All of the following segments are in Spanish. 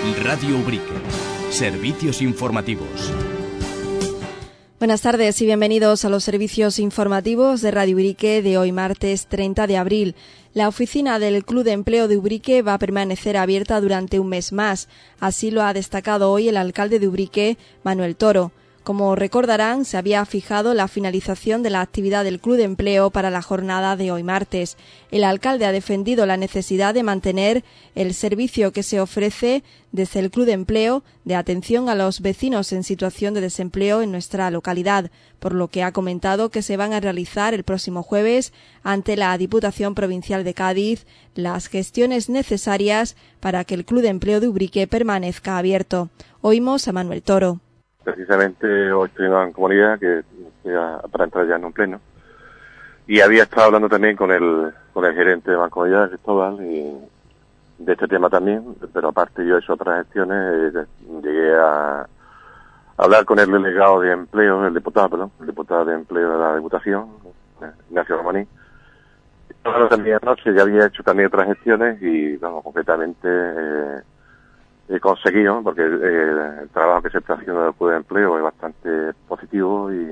Radio Ubrique. Servicios informativos. Buenas tardes y bienvenidos a los servicios informativos de Radio Ubrique de hoy martes 30 de abril. La oficina del Club de Empleo de Ubrique va a permanecer abierta durante un mes más. Así lo ha destacado hoy el alcalde de Ubrique, Manuel Toro. Como recordarán, se había fijado la finalización de la actividad del Club de Empleo para la jornada de hoy martes. El alcalde ha defendido la necesidad de mantener el servicio que se ofrece desde el Club de Empleo de atención a los vecinos en situación de desempleo en nuestra localidad, por lo que ha comentado que se van a realizar el próximo jueves ante la Diputación Provincial de Cádiz las gestiones necesarias para que el Club de Empleo de Ubrique permanezca abierto. Oímos a Manuel Toro. Precisamente hoy estoy en una comunidad que para entrar ya en un pleno, y había estado hablando también con el gerente de Mancomunidad, Cristóbal, y de este tema también, pero aparte yo he hecho otras gestiones. Llegué a hablar con el delegado de empleo, el diputado de empleo de la Diputación, Ignacio Romaní. Bueno, también anoche ya había hecho también otras gestiones y concretamente he conseguido, porque el trabajo que se está haciendo en el Club de Empleo es bastante positivo y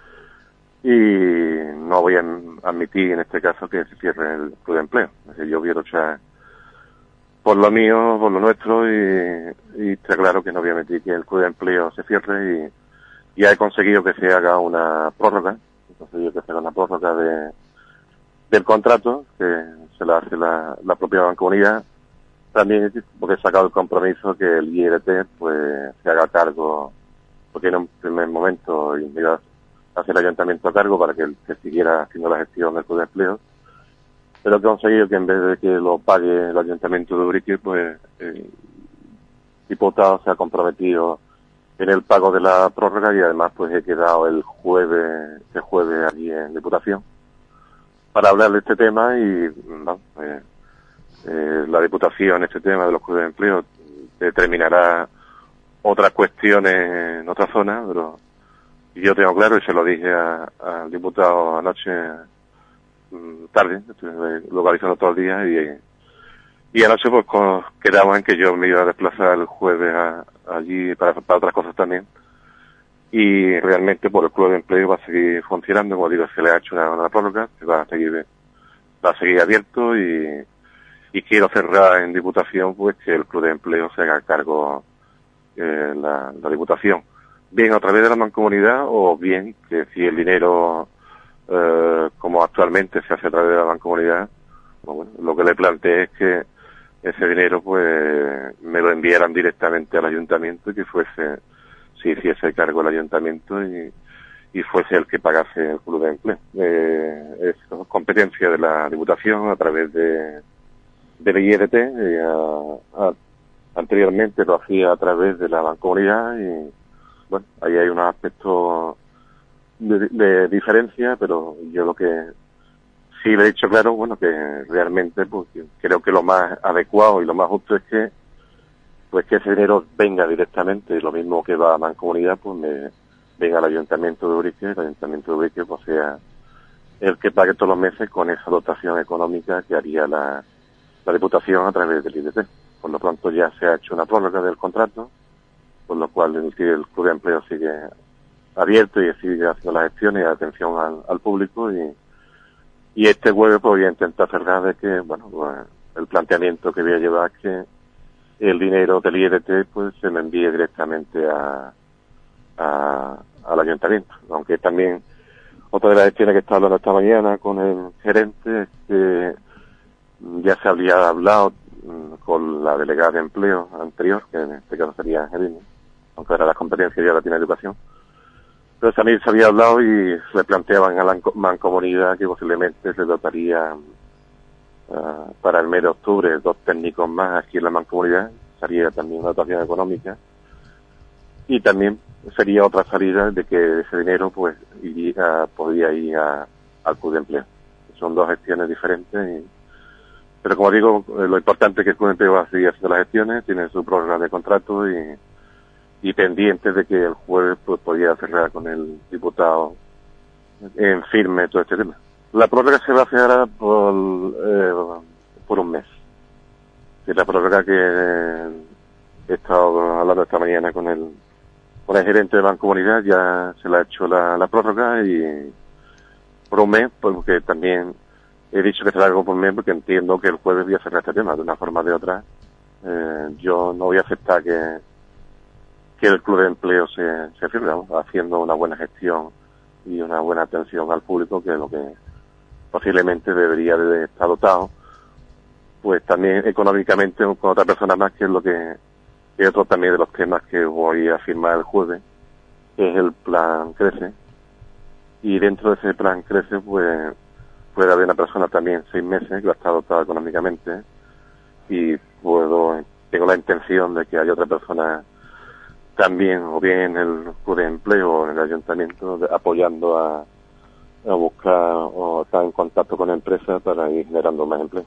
no voy a admitir en este caso que se cierre el Club de Empleo. Es decir, yo quiero echar por lo mío, por lo nuestro, y está claro que no voy a admitir que el Club de Empleo se cierre, y ya he conseguido que se haga una prórroga. Entonces yo que se haga una prórroga del contrato, que se la hace la propia Mancomunidad. También porque he sacado el compromiso que el IRT pues se haga cargo, porque en un primer momento iba a hacer el ayuntamiento a cargo para que se siguiera haciendo la gestión del Club de Empleo, pero he conseguido que en vez de que lo pague el ayuntamiento de Ubrique, pues el diputado se ha comprometido en el pago de la prórroga, y además pues he quedado este jueves allí en Diputación para hablar de este tema, y la Diputación, este tema de los clubes de empleo, determinará otras cuestiones en otra zona, pero yo tengo claro, y se lo dije al diputado anoche tarde, estuve localizando todo el día, y anoche pues quedamos en que yo me iba a desplazar el jueves allí para otras cosas también, y realmente por el club de empleo va a seguir funcionando. Como digo, se le ha hecho una prórroga, se va a seguir abierto, y quiero cerrar en Diputación pues que el Club de Empleo se haga cargo la Diputación, bien a través de la Mancomunidad, o bien que si el dinero como actualmente se hace a través de la Mancomunidad, pues bueno, lo que le planteé es que ese dinero pues me lo enviaran directamente al Ayuntamiento, y que se hiciese cargo el Ayuntamiento y fuese el que pagase el Club de Empleo. Es competencia de la Diputación a través del IRT. Anteriormente lo hacía a través de la Mancomunidad, y bueno, ahí hay unos aspectos de diferencia, pero yo lo que sí le he dicho claro, bueno, que realmente pues creo que lo más adecuado y lo más justo es que ese dinero venga directamente, y lo mismo que va a Mancomunidad pues venga al Ayuntamiento de Ubrique. El Ayuntamiento de Ubrique pues sea el que pague todos los meses con esa dotación económica que haría la Diputación a través del IRT. Por lo pronto ya se ha hecho una prórroga del contrato, por lo cual el Club de Empleo sigue abierto y sigue haciendo las gestiones y atención al público, y este jueves pues voy a intentar cerrar de que, bueno, pues, el planteamiento que voy a llevar es que el dinero del IRT pues se me envíe directamente al Ayuntamiento. Aunque también otra de las gestiones que estaba hablando esta mañana con el gerente es que ya se había hablado con la delegada de empleo anterior, que en este caso sería Angelina, aunque ahora las competencias ya la tiene Educación. Pero también se había hablado y se planteaban a la Mancomunidad que posiblemente se dotaría para el mes de octubre 2 técnicos más aquí en la Mancomunidad. Sería también una dotación económica, y también sería otra salida de que ese dinero pues podría ir al Club de Empleo. Son dos gestiones diferentes, pero como digo, lo importante es que el Club de Empleo va a seguir haciendo las gestiones, tiene su prórroga de contrato, y pendiente de que el jueves pues podría cerrar con el diputado en firme todo este tema. La prórroga se va a hacer por un mes. Es la prórroga que he estado hablando esta mañana con el gerente de Mancomunidad, ya se le ha hecho la prórroga y por un mes, porque también he dicho que será algo por un mes, porque entiendo que el jueves voy a cerrar este tema de una forma o de otra. Yo no voy a aceptar que el Club de Empleo se cierre, haciendo una buena gestión y una buena atención al público, que es lo que posiblemente debería de estar dotado, pues también económicamente con otra persona más, que es lo que es otro también de los temas que voy a firmar el jueves, que es el plan Crece. Y dentro de ese plan Crece, pues puede haber una persona también 6 meses que va a estar dotada económicamente, y tengo la intención de que haya otra persona también, o bien en el Club de Empleo o en el Ayuntamiento, apoyando a buscar o estar en contacto con empresas para ir generando más empleo.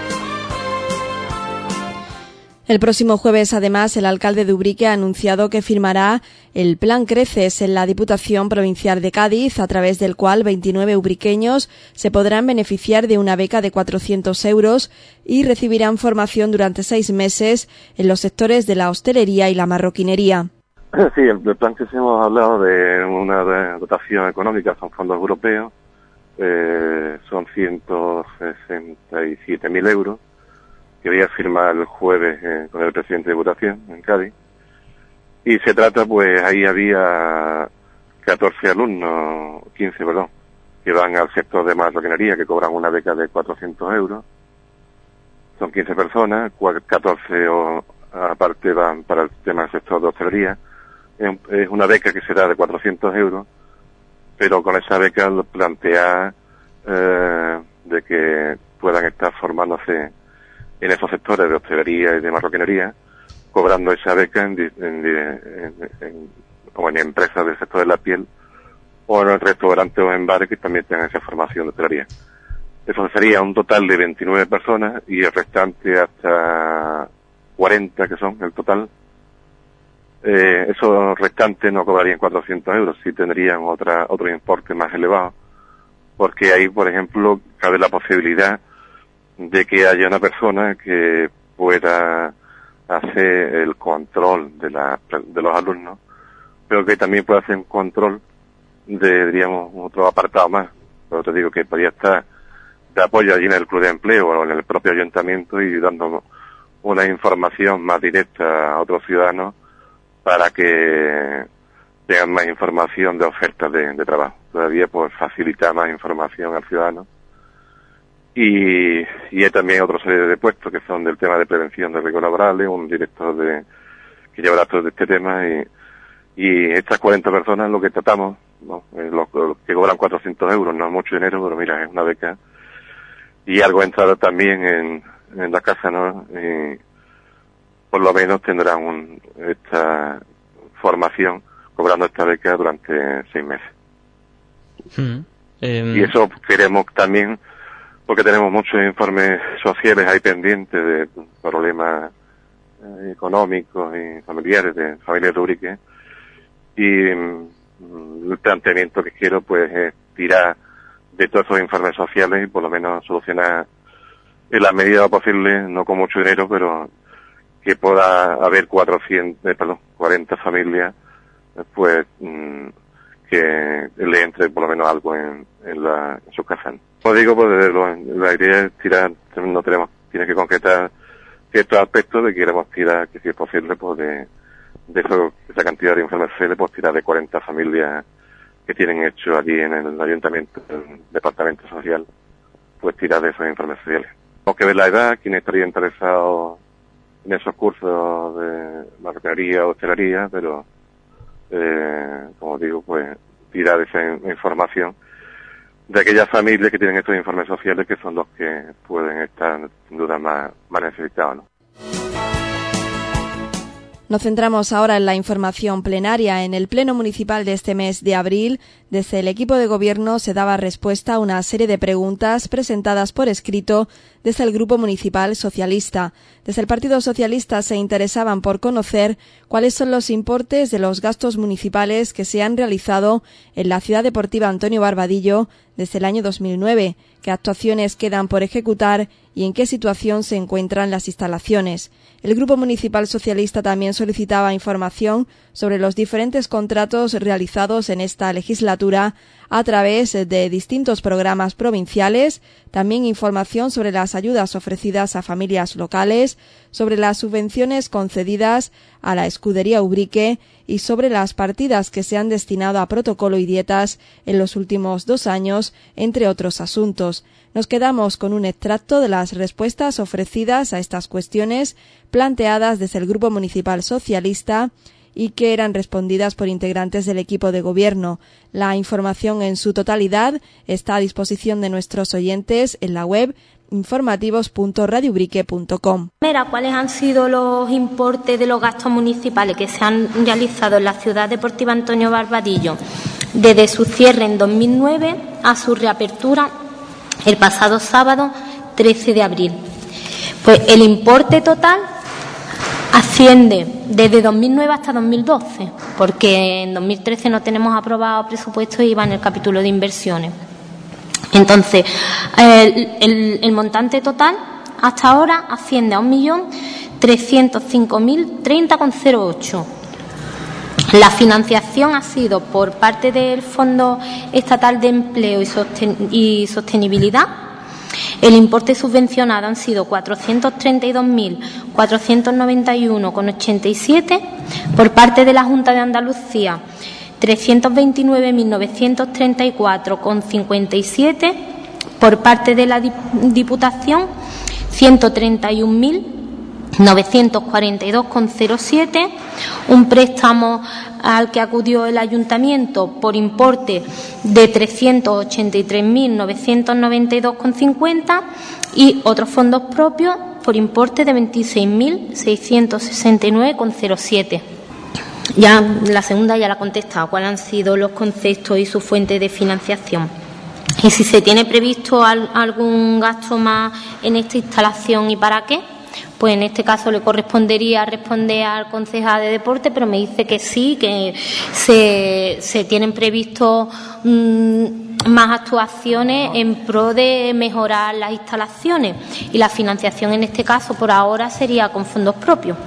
El próximo jueves, además, el alcalde de Ubrique ha anunciado que firmará el Plan Creces en la Diputación Provincial de Cádiz, a través del cual 29 ubriqueños se podrán beneficiar de una beca de 400 euros y recibirán formación durante 6 meses en los sectores de la hostelería y la marroquinería. Sí, el plan que hemos hablado de una dotación económica, son fondos europeos, son 167.000 euros, que voy a firmar el jueves con el presidente de Diputación en Cádiz. Y se trata, pues ahí había 15 alumnos, que van al sector de marroquinería, que cobran una beca de 400 euros. Son 15 personas, 14 aparte van para el tema del sector de hostelería. Es una beca que será de 400 euros, pero con esa beca plantea de que puedan estar formándose en esos sectores de hostelería y de marroquinería, cobrando esa beca en empresas del sector de la piel, o en restaurantes o en bares que también tengan esa formación de hostelería. Eso sería un total de 29 personas, y el restante hasta 40, que son el total. Esos restantes no cobrarían 400 euros, sí tendrían otro importe más elevado, porque ahí, por ejemplo, cabe la posibilidad de que haya una persona que pueda hacer el control de los alumnos, pero que también pueda hacer un control de, diríamos, otro apartado más. Pero te digo que podría estar de apoyo allí en el Club de Empleo o en el propio ayuntamiento, y dando una información más directa a otros ciudadanos para que tengan más información de ofertas de trabajo. Todavía pues facilitar más información al ciudadano. Y hay también otra serie de puestos que son del tema de prevención de riesgos laborales, un director que llevará todo este tema, y estas 40 personas lo que tratamos, ¿no? Los que cobran 400 euros, no es mucho dinero, pero mira, es una beca, y algo entrada también en la casa, ¿no? Y por lo menos tendrán esta formación cobrando esta beca durante 6 meses. Y eso queremos también, porque tenemos muchos informes sociales ahí pendientes de problemas económicos y familiares de familias de Ubrique, y el planteamiento que quiero pues es tirar de todos esos informes sociales y por lo menos solucionar en la medida posible, no con mucho dinero, pero que pueda haber 40 familias, pues que le entre por lo menos algo en sus casas. Como digo, pues la idea es tirar, tiene que concretar ciertos aspectos de que queremos tirar, que si es posible, pues de esa cantidad de informes sociales, pues tirar de 40 familias que tienen hecho allí en el ayuntamiento, el departamento social, pues tirar de esos informes sociales. Tenemos que ver la edad, quién estaría interesado en esos cursos de marroquinería o hostelería, pero como digo, pues tirar esa información de aquellas familias que tienen estos informes sociales, que son los que pueden estar sin duda más necesitados, ¿no? Nos centramos ahora en la información plenaria. En el Pleno Municipal de este mes de abril, desde el equipo de gobierno se daba respuesta a una serie de preguntas presentadas por escrito desde el Grupo Municipal Socialista. Desde el Partido Socialista se interesaban por conocer cuáles son los importes de los gastos municipales que se han realizado en la Ciudad Deportiva Antonio Barbadillo desde el año 2009, qué actuaciones quedan por ejecutar y en qué situación se encuentran las instalaciones. El Grupo Municipal Socialista también solicitaba información sobre los diferentes contratos realizados en esta legislatura a través de distintos programas provinciales, también información sobre las ayudas ofrecidas a familias locales, sobre las subvenciones concedidas a la Escudería Ubrique y sobre las partidas que se han destinado a protocolo y dietas en los últimos 2 años, entre otros asuntos. Nos quedamos con un extracto de las respuestas ofrecidas a estas cuestiones planteadas desde el Grupo Municipal Socialista y que eran respondidas por integrantes del equipo de gobierno. La información en su totalidad está a disposición de nuestros oyentes en la web informativos.radioubrique.com. ¿Cuáles han sido los importes de los gastos municipales que se han realizado en la Ciudad Deportiva Antonio Barbadillo desde su cierre en 2009 a su reapertura el pasado sábado 13 de abril? Pues el importe total asciende desde 2009 hasta 2012, porque en 2013 no tenemos aprobado presupuesto y va en el capítulo de inversiones. Entonces, el montante total hasta ahora asciende a 1.305.030,08. La financiación ha sido por parte del Fondo Estatal de Empleo y Sostenibilidad. El importe subvencionado han sido 432.491,87, por parte de la Junta de Andalucía 329.934,57, por parte de la Diputación 131.942,07, un préstamo al que acudió el Ayuntamiento por importe de 383.992,50 y otros fondos propios por importe de 26.669,07. Ya la segunda ya la he contestado, cuáles han sido los conceptos y su fuente de financiación. Y si se tiene previsto algún gasto más en esta instalación y para qué, pues en este caso le correspondería responder al concejal de deporte, pero me dice que sí, que se tienen previsto más actuaciones en pro de mejorar las instalaciones, y la financiación en este caso por ahora sería con fondos propios.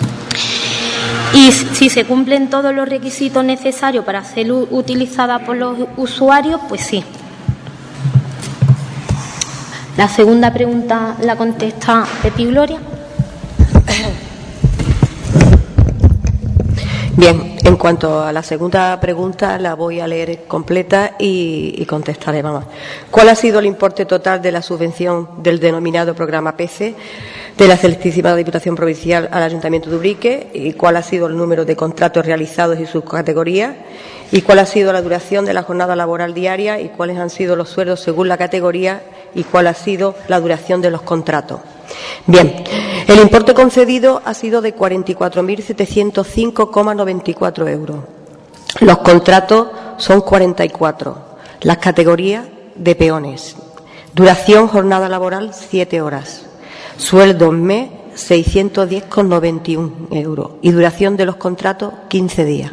Y si se cumplen todos los requisitos necesarios para ser utilizada por los usuarios, pues sí. La segunda pregunta la contesta Pepi Gloria. Bien, en cuanto a la segunda pregunta, la voy a leer completa y contestaré. Vamos. ¿Cuál ha sido el importe total de la subvención del denominado programa PECE de la Excelentísima Diputación Provincial al Ayuntamiento de Ubrique? ¿Y cuál ha sido el número de contratos realizados y sus categorías? ¿Y cuál ha sido la duración de la jornada laboral diaria? ¿Y cuáles han sido los sueldos según la categoría? ¿Y cuál ha sido la duración de los contratos? Bien, el importe concedido ha sido de 44.705,94 euros. Los contratos son 44. Las categorías de peones. Duración jornada laboral 7 horas. Sueldo mes 610,91 euros. Y duración de los contratos 15 días.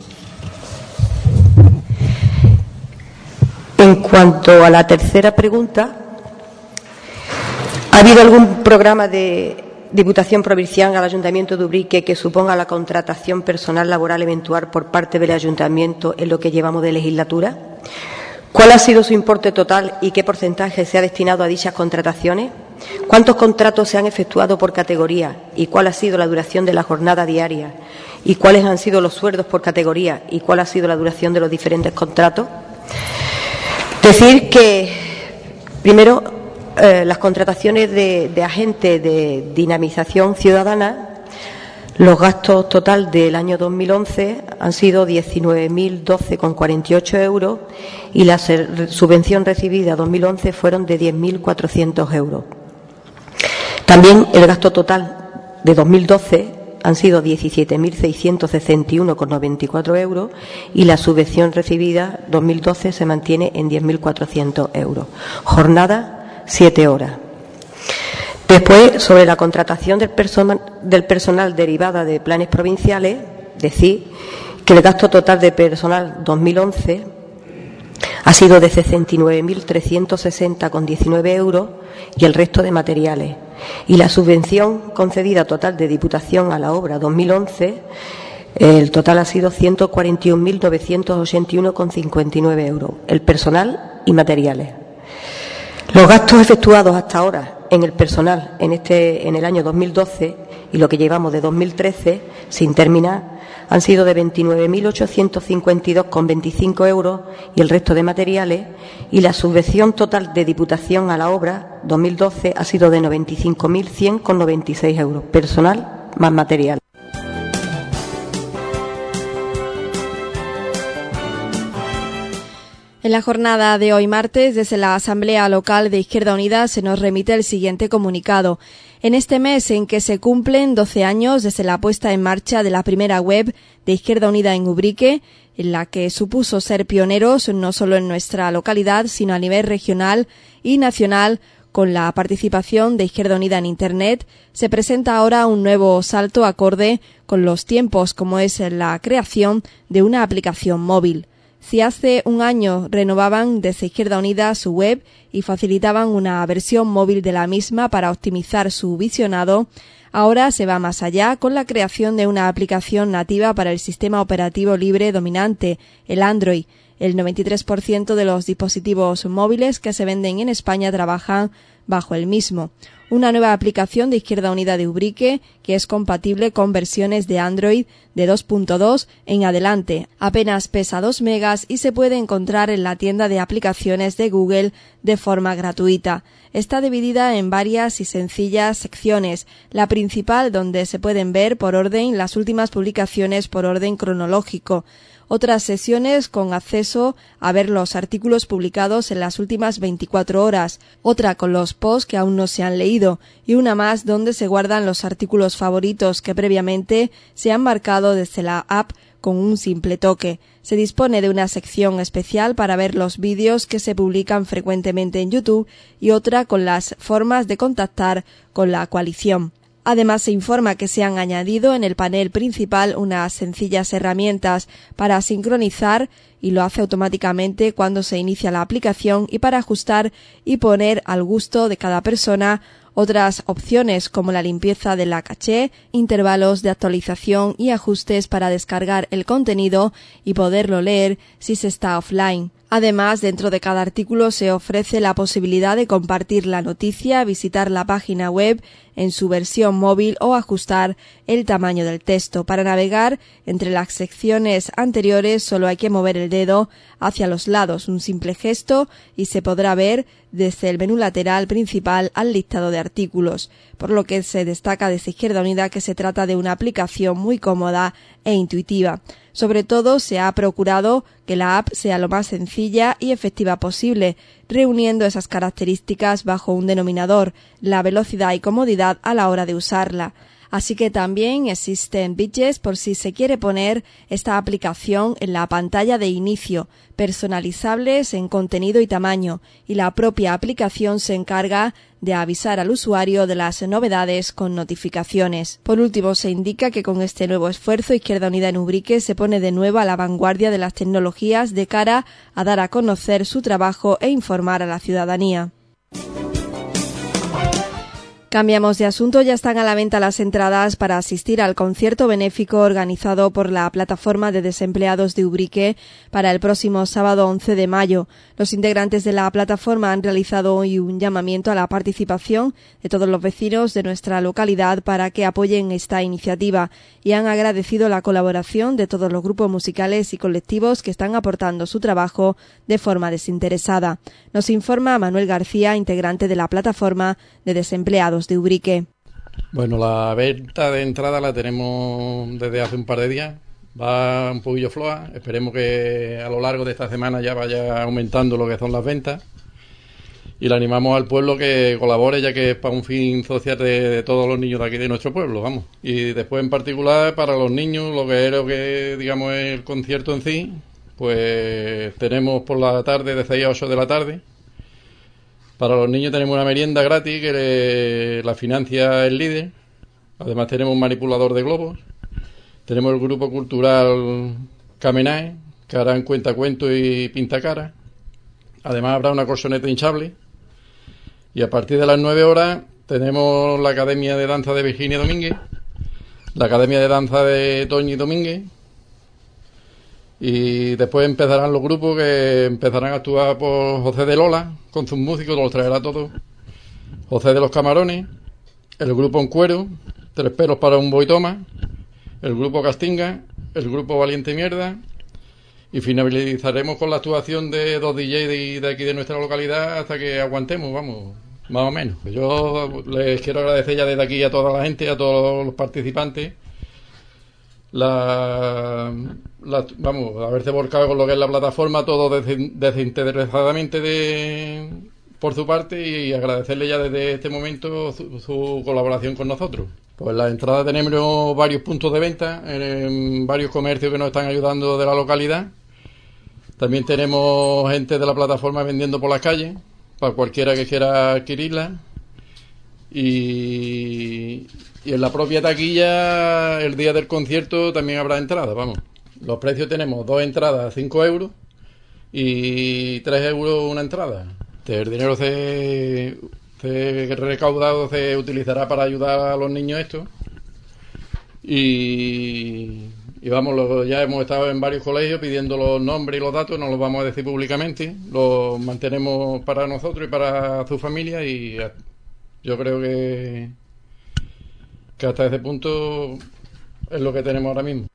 En cuanto a la tercera pregunta, ¿ha habido algún programa de Diputación Provincial al Ayuntamiento de Ubrique que suponga la contratación personal laboral eventual por parte del Ayuntamiento en lo que llevamos de legislatura? ¿Cuál ha sido su importe total y qué porcentaje se ha destinado a dichas contrataciones? ¿Cuántos contratos se han efectuado por categoría y cuál ha sido la duración de la jornada diaria? ¿Y cuáles han sido los sueldos por categoría y cuál ha sido la duración de los diferentes contratos? Decir que, primero, las contrataciones de agentes de dinamización ciudadana, los gastos total del año 2011 han sido 19.012,48 euros y la subvención recibida 2011 fueron de 10.400 euros. También el gasto total de 2012 han sido 17.661,94 euros y la subvención recibida 2012 se mantiene en 10.400 euros. Jornada 7 horas. Después, sobre la contratación del personal derivada de planes provinciales, decir que el gasto total de personal 2011 ha sido de 69.360,19 euros y el resto de materiales. Y la subvención concedida total de Diputación a la obra 2011, el total ha sido 141.981,59 euros, el personal y materiales. Los gastos efectuados hasta ahora en el personal en el año 2012 y lo que llevamos de 2013 sin terminar han sido de 29.852,25 euros y el resto de materiales, y la subvención total de Diputación a la obra 2012 ha sido de 95.100,96 euros, personal más material. En la jornada de hoy martes, desde la Asamblea Local de Izquierda Unida se nos remite el siguiente comunicado. En este mes en que se cumplen 12 años desde la puesta en marcha de la primera web de Izquierda Unida en Ubrique, en la que supuso ser pioneros no solo en nuestra localidad, sino a nivel regional y nacional, con la participación de Izquierda Unida en Internet, se presenta ahora un nuevo salto acorde con los tiempos, como es la creación de una aplicación móvil. Si hace un año renovaban desde Izquierda Unida su web y facilitaban una versión móvil de la misma para optimizar su visionado, ahora se va más allá con la creación de una aplicación nativa para el sistema operativo libre dominante, el Android. El 93% de los dispositivos móviles que se venden en España trabajan bajo el mismo. Una nueva aplicación de Izquierda Unida de Ubrique que es compatible con versiones de Android de 2.2 en adelante. Apenas pesa 2 megas y se puede encontrar en la tienda de aplicaciones de Google de forma gratuita. Está dividida en varias y sencillas secciones. La principal, donde se pueden ver por orden las últimas publicaciones por orden cronológico. Otras sesiones con acceso a ver los artículos publicados en las últimas 24 horas, otra con los posts que aún no se han leído y una más donde se guardan los artículos favoritos que previamente se han marcado desde la app con un simple toque. Se dispone de una sección especial para ver los vídeos que se publican frecuentemente en YouTube y otra con las formas de contactar con la coalición. Además, se informa que se han añadido en el panel principal unas sencillas herramientas para sincronizar, y lo hace automáticamente cuando se inicia la aplicación, y para ajustar y poner al gusto de cada persona otras opciones como la limpieza de la caché, intervalos de actualización y ajustes para descargar el contenido y poderlo leer si se está offline. Además, dentro de cada artículo se ofrece la posibilidad de compartir la noticia, visitar la página web en su versión móvil o ajustar el tamaño del texto. Para navegar entre las secciones anteriores solo hay que mover el dedo hacia los lados, un simple gesto, y se podrá ver desde el menú lateral principal al listado de artículos, por lo que se destaca desde Izquierda Unida que se trata de una aplicación muy cómoda e intuitiva. Sobre todo, se ha procurado que la app sea lo más sencilla y efectiva posible, reuniendo esas características bajo un denominador, la velocidad y comodidad a la hora de usarla. Así que también existen widgets por si se quiere poner esta aplicación en la pantalla de inicio, personalizables en contenido y tamaño, y la propia aplicación se encarga de avisar al usuario de las novedades con notificaciones. Por último, se indica que con este nuevo esfuerzo Izquierda Unida en Ubrique se pone de nuevo a la vanguardia de las tecnologías de cara a dar a conocer su trabajo e informar a la ciudadanía. Cambiamos de asunto, ya están a la venta las entradas para asistir al concierto benéfico organizado por la Plataforma de Desempleados de Ubrique para el próximo sábado 11 de mayo. Los integrantes de la plataforma han realizado hoy un llamamiento a la participación de todos los vecinos de nuestra localidad para que apoyen esta iniciativa y han agradecido la colaboración de todos los grupos musicales y colectivos que están aportando su trabajo de forma desinteresada. Nos informa Manuel García, integrante de la Plataforma de Desempleados de Ubrique. Bueno, la venta de entrada la tenemos desde hace un par de días, va un poquillo floja, esperemos que a lo largo de esta semana ya vaya aumentando lo que son las ventas y le animamos al pueblo que colabore, ya que es para un fin social de todos los niños de aquí de nuestro pueblo, vamos. Y después en particular para los niños, lo que digamos es el concierto en sí, pues tenemos por la tarde de 6 a 8 de la tarde. Para los niños tenemos una merienda gratis que la financia el líder. Además tenemos un manipulador de globos. Tenemos el grupo cultural Camenae, que harán cuentacuentos y pintacaras. Además habrá una colchoneta hinchable. Y a partir de las 9 horas tenemos la Academia de Danza de Virginia Domínguez, la Academia de Danza de Toñi Domínguez, y después empezarán los grupos que empezarán a actuar por José de Lola, con sus músicos, los traerá todos, José de los Camarones, el grupo En Cuero, Tres Pelos para un Boitoma, el grupo Castinga, el grupo Valiente Mierda, y finalizaremos con la actuación de 2 DJs de aquí de nuestra localidad hasta que aguantemos, vamos, más o menos. Yo les quiero agradecer ya desde aquí a toda la gente, a todos los participantes, vamos, haberse volcado con lo que es la plataforma, todo desinteresadamente por su parte, y agradecerle ya desde este momento su colaboración con nosotros. Pues la entrada tenemos varios puntos de venta en varios comercios que nos están ayudando de la localidad. También tenemos gente de la plataforma vendiendo por las calles, para cualquiera que quiera adquirirla. Y en la propia taquilla, el día del concierto, también habrá entradas, vamos. Los precios tenemos 2 entradas a 5 euros y 3 euros una entrada. El dinero recaudado se utilizará para ayudar a los niños estos. Y vamos, ya hemos estado en varios colegios pidiendo los nombres y los datos, no los vamos a decir públicamente, los mantenemos para nosotros y para su familia, y yo creo que hasta ese punto es lo que tenemos ahora mismo.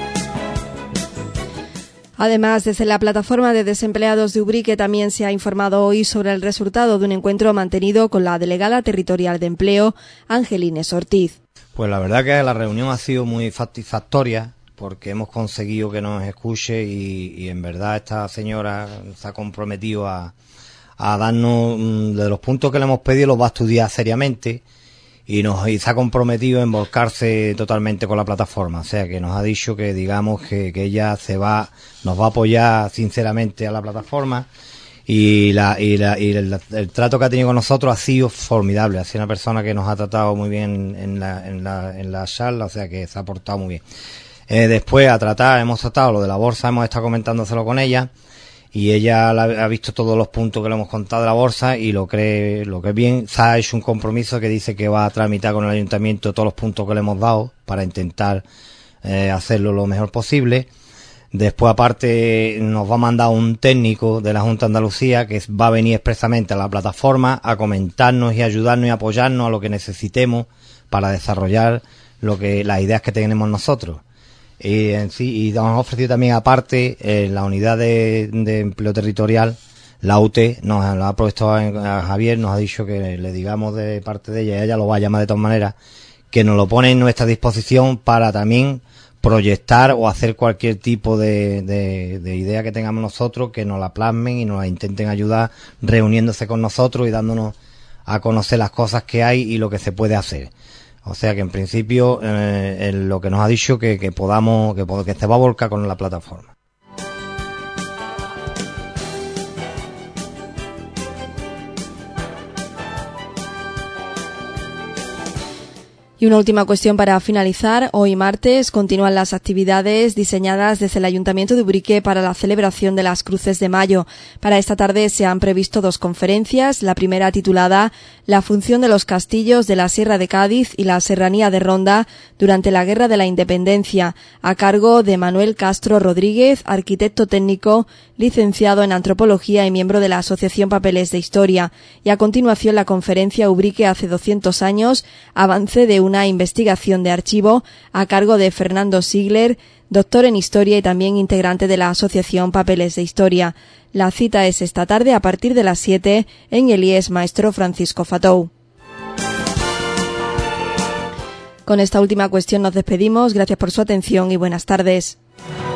Además, desde la plataforma de desempleados de Ubrique también se ha informado hoy sobre el resultado de un encuentro mantenido con la delegada territorial de empleo, Angelines Ortiz. Pues la verdad que la reunión ha sido muy satisfactoria, porque hemos conseguido que nos escuche y en verdad esta señora se ha comprometido a darnos de los puntos que le hemos pedido, los va a estudiar seriamente y se ha comprometido en volcarse totalmente con la plataforma. O sea que nos ha dicho que digamos que ella nos va a apoyar sinceramente a la plataforma, y el trato que ha tenido con nosotros ha sido formidable. Ha sido una persona que nos ha tratado muy bien en la charla, o sea que se ha portado muy bien. Después hemos tratado lo de la bolsa, hemos estado comentándoselo con ella, y ella ha visto todos los puntos que le hemos contado de la bolsa y lo que es bien. Se ha hecho un compromiso que dice que va a tramitar con el ayuntamiento todos los puntos que le hemos dado para intentar hacerlo lo mejor posible. Después, aparte, nos va a mandar un técnico de la Junta de Andalucía que va a venir expresamente a la plataforma a comentarnos y ayudarnos y apoyarnos a lo que necesitemos para desarrollar las ideas que tenemos nosotros. Y nos ha ofrecido también, aparte, la unidad de empleo territorial, la UT, nos ha puesto a Javier, nos ha dicho que le digamos de parte de ella, y ella lo va a llamar de todas maneras, que nos lo pone en nuestra disposición para también proyectar o hacer cualquier tipo de idea que tengamos nosotros, que nos la plasmen y nos la intenten ayudar reuniéndose con nosotros y dándonos a conocer las cosas que hay y lo que se puede hacer. O sea que en principio lo que nos ha dicho que se va a volcar con la plataforma. Y una última cuestión para finalizar. Hoy martes continúan las actividades diseñadas desde el Ayuntamiento de Ubrique para la celebración de las Cruces de Mayo. Para esta tarde se han previsto 2 conferencias. La primera, titulada La función de los castillos de la Sierra de Cádiz y la Serranía de Ronda durante la Guerra de la Independencia, a cargo de Manuel Castro Rodríguez, arquitecto técnico, licenciado en Antropología y miembro de la Asociación Papeles de Historia. Y a continuación la conferencia Ubrique hace 200 años, avance de una investigación de archivo, a cargo de Fernando Sigler, doctor en Historia y también integrante de la Asociación Papeles de Historia. La cita es esta tarde a partir de las 7 en el IES Maestro Francisco Fatou. Con esta última cuestión nos despedimos. Gracias por su atención y buenas tardes.